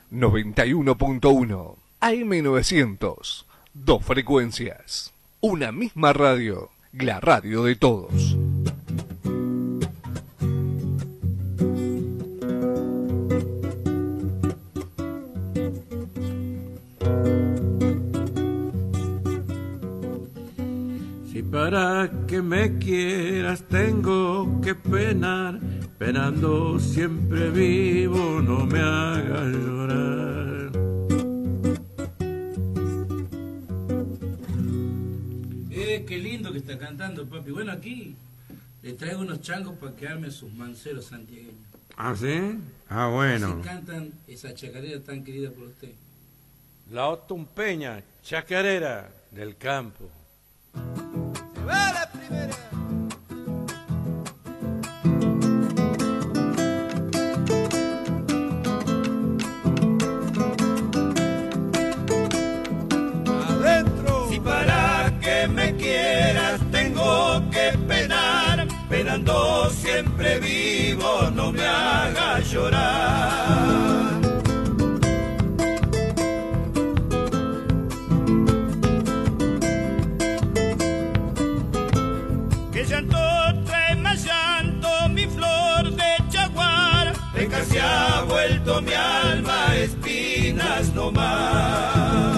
91.1 AM900. Dos frecuencias. Una misma radio. La radio de todos. Si para que me quieras tengo que penar, penando siempre vivo, no me hagas llorar. Qué lindo que está cantando, papi. Bueno, aquí le traigo unos changos para que arme sus manceros santiagueños. ¿Ah, sí? Ah, bueno. Así cantan esa chacarera tan querida por usted. La otumpeña, chacarera del campo. Se va la primera. Adentro. Si para que me quieras tengo que penar, penando siempre vivo, no me hagas llorar. Que llanto trae más llanto, mi flor de jaguar, venga se ha vuelto mi alma espinas no más.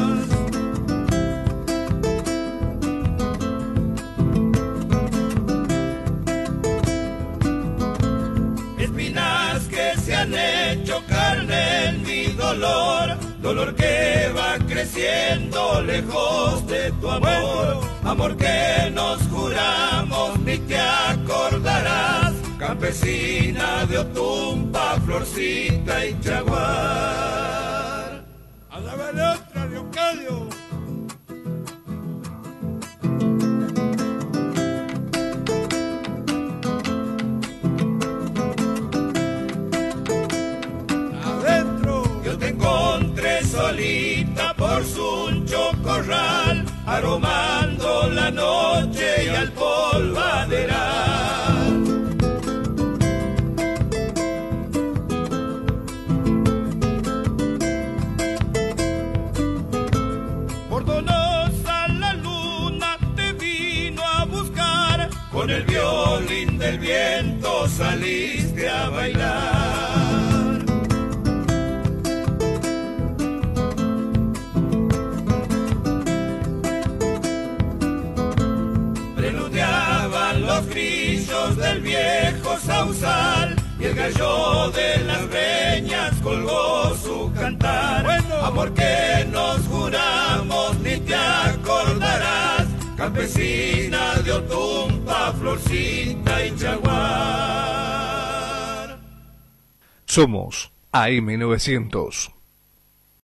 Espinas que se han hecho carne en mi dolor, dolor que va creciendo lejos de tu amor, amor que nos juramos ni te acordarás, campesina de Otumpa, Florcita y Jaguar. Alábale otra, Leocadio. Yo te encontré solita por su chocorral, aromando la noche y al polvaderal. Por donosa la luna te vino a buscar, con el violín del viento saliste a bailar. Los grillos del viejo sausal y el gallo de las breñas colgó su cantar. Bueno. Amor que nos juramos ni te acordarás, campesina de Otumpa, Florcita y Jaguar. Somos AM900.